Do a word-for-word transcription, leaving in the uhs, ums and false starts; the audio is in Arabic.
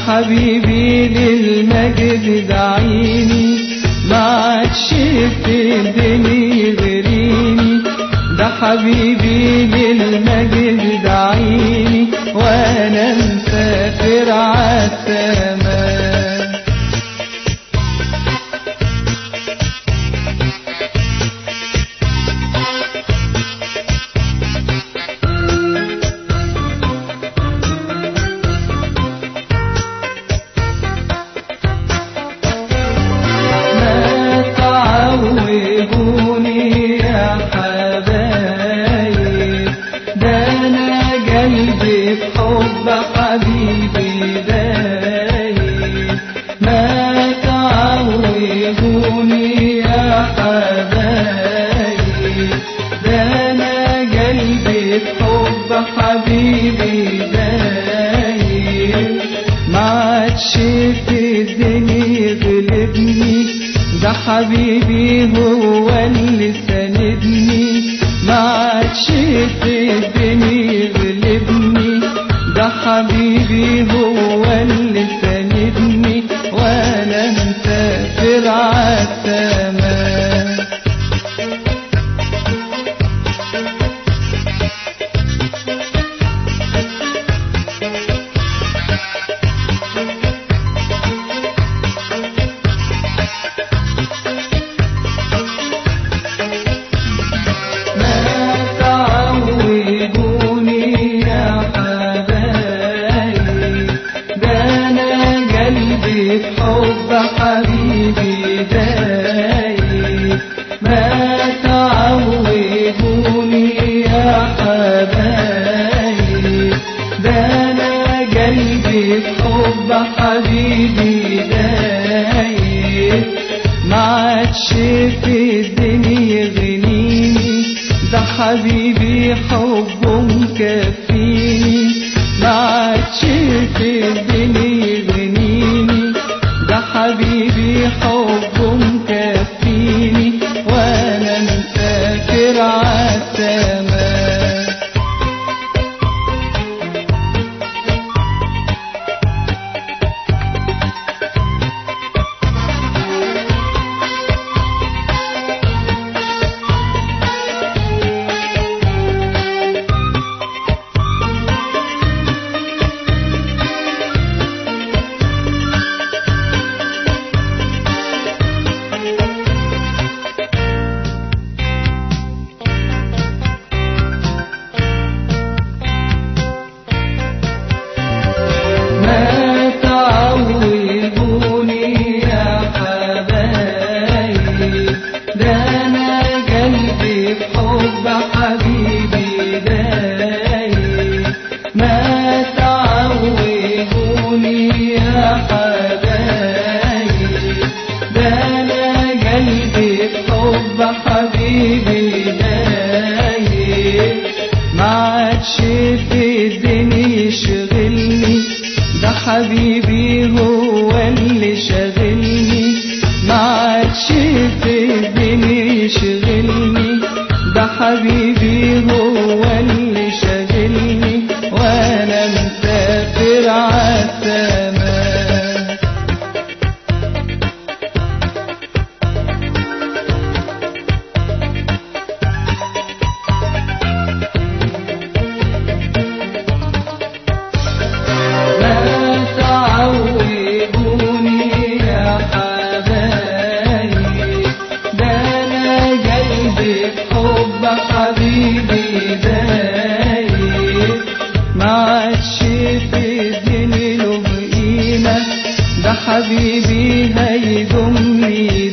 حبيبي للمجد دعيني، ما عادش في الدنيا يغريني. ده حبيبي للمجد دعيني وانا مسافر عالسما. حبيبي دايب ما تعوهوني يا حبايب، ده انا قلبي بحب حبيبي دايب. ما عادش في الدنيا يغلبني، ده حبيبي هو اللي ساندني. ما عادش في الدنيا يغلبني، ده حبيبي هو اللي ساندني وانا مسافر عالسما. حب حبيبي دايب ما تعوهوني يا حبايب، ده انا قلبي بحب حبيبي دايب. ما عادش في الدنيا يغنيني، ده حبيبي حبه مكفيني. ما عادش في الدنيا يغنيني، ده حبيبي حبه مكفيني وانا مسافر عالسما. حبيبي دايب ما عادش في الدنيا يشغلني، ده حبيبي هو اللي شاغلني. ما عادش في الدنيا يشغلني، ده حبيبي هو اللي شاغلني وانا مسافر عالسما. حب حبيبي دايب ما عادش في الدنيا له قيمة، ده حبيبي هيضمني